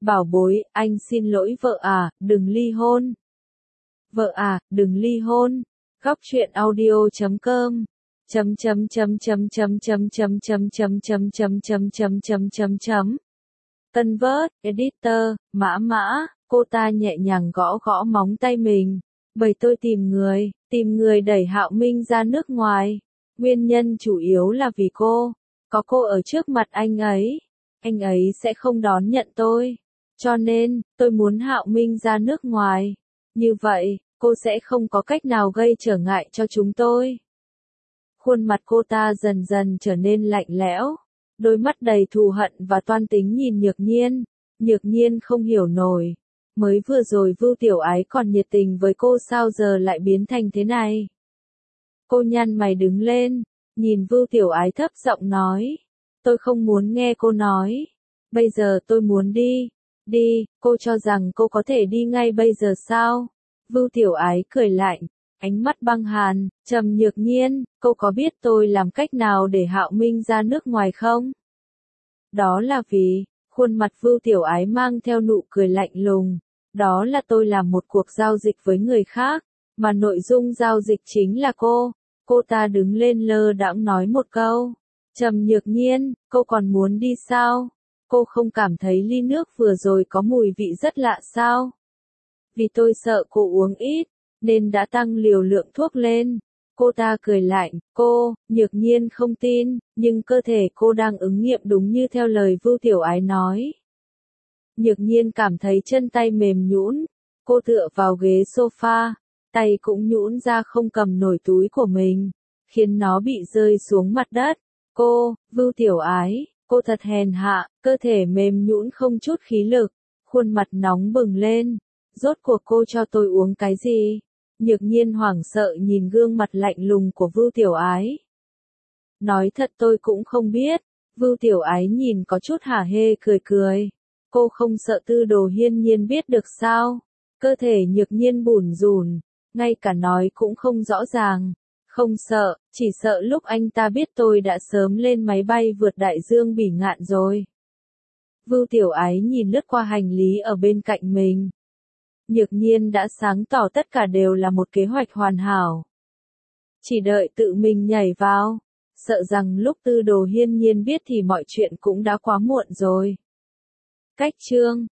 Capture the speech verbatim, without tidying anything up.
Bảo bối, anh xin lỗi vợ à, đừng ly hôn. Vợ à, đừng ly hôn. Góc truyện audio chấm com chấm chấm chấm chấm chấm chấm chấm chấm chấm chấm chấm chấm chấm chấm chấm chấm Tân vớt, editor, mã mã, cô ta nhẹ nhàng gõ gõ móng tay mình. Bởi tôi tìm người, tìm người đẩy Hạo Minh ra nước ngoài. Nguyên nhân chủ yếu là vì cô. Có cô ở trước mặt anh ấy. Anh ấy sẽ không đón nhận tôi. Cho nên, tôi muốn Hạo Minh ra nước ngoài. Như vậy, cô sẽ không có cách nào gây trở ngại cho chúng tôi. Khuôn mặt cô ta dần dần trở nên lạnh lẽo. Đôi mắt đầy thù hận và toan tính nhìn Nhược Nhiên. Nhược Nhiên không hiểu nổi. Mới vừa rồi Vưu Tiểu Ái còn nhiệt tình với cô, sao giờ lại biến thành thế này? Cô nhăn mày đứng lên, nhìn Vưu Tiểu Ái thấp giọng nói. Tôi không muốn nghe cô nói. Bây giờ tôi muốn đi. Đi, cô cho rằng cô có thể đi ngay bây giờ sao? Vưu Tiểu Ái cười lạnh, ánh mắt băng hàn, trầm Nhược Nhiên, cô có biết tôi làm cách nào để Hạo Minh ra nước ngoài không? Đó là vì, khuôn mặt Vưu Tiểu Ái mang theo nụ cười lạnh lùng, đó là tôi làm một cuộc giao dịch với người khác, mà nội dung giao dịch chính là cô. Cô ta đứng lên lơ đãng nói một câu. Trầm Nhược Nhiên, cô còn muốn đi sao? Cô không cảm thấy ly nước vừa rồi có mùi vị rất lạ sao? Vì tôi sợ cô uống ít, nên đã tăng liều lượng thuốc lên. Cô ta cười lạnh, cô, Nhược Nhiên không tin, nhưng cơ thể cô đang ứng nghiệm đúng như theo lời Vưu Tiểu Ái nói. Nhược Nhiên cảm thấy chân tay mềm nhũn, cô tựa vào ghế sofa, tay cũng nhũn ra không cầm nổi túi của mình, khiến nó bị rơi xuống mặt đất. Cô, Vưu Tiểu Ái, cô thật hèn hạ, cơ thể mềm nhũn không chút khí lực, khuôn mặt nóng bừng lên. Rốt cuộc cô cho tôi uống cái gì? Nhược Nhiên hoảng sợ nhìn gương mặt lạnh lùng của Vưu Tiểu Ái. Nói thật tôi cũng không biết. Vưu Tiểu Ái nhìn có chút hả hê cười cười. Cô không sợ Tư Đồ Hiên Nhiên biết được sao? Cơ thể Nhược Nhiên bủn rủn, ngay cả nói cũng không rõ ràng. Không sợ, chỉ sợ lúc anh ta biết tôi đã sớm lên máy bay vượt đại dương bỉ ngạn rồi. Vưu Tiểu Ái nhìn lướt qua hành lý ở bên cạnh mình. Nhược Nhiên đã sáng tỏ tất cả đều là một kế hoạch hoàn hảo. Chỉ đợi tự mình nhảy vào. Sợ rằng lúc Tư Đồ Hiên Nhiên biết thì mọi chuyện cũng đã quá muộn rồi. Cách chương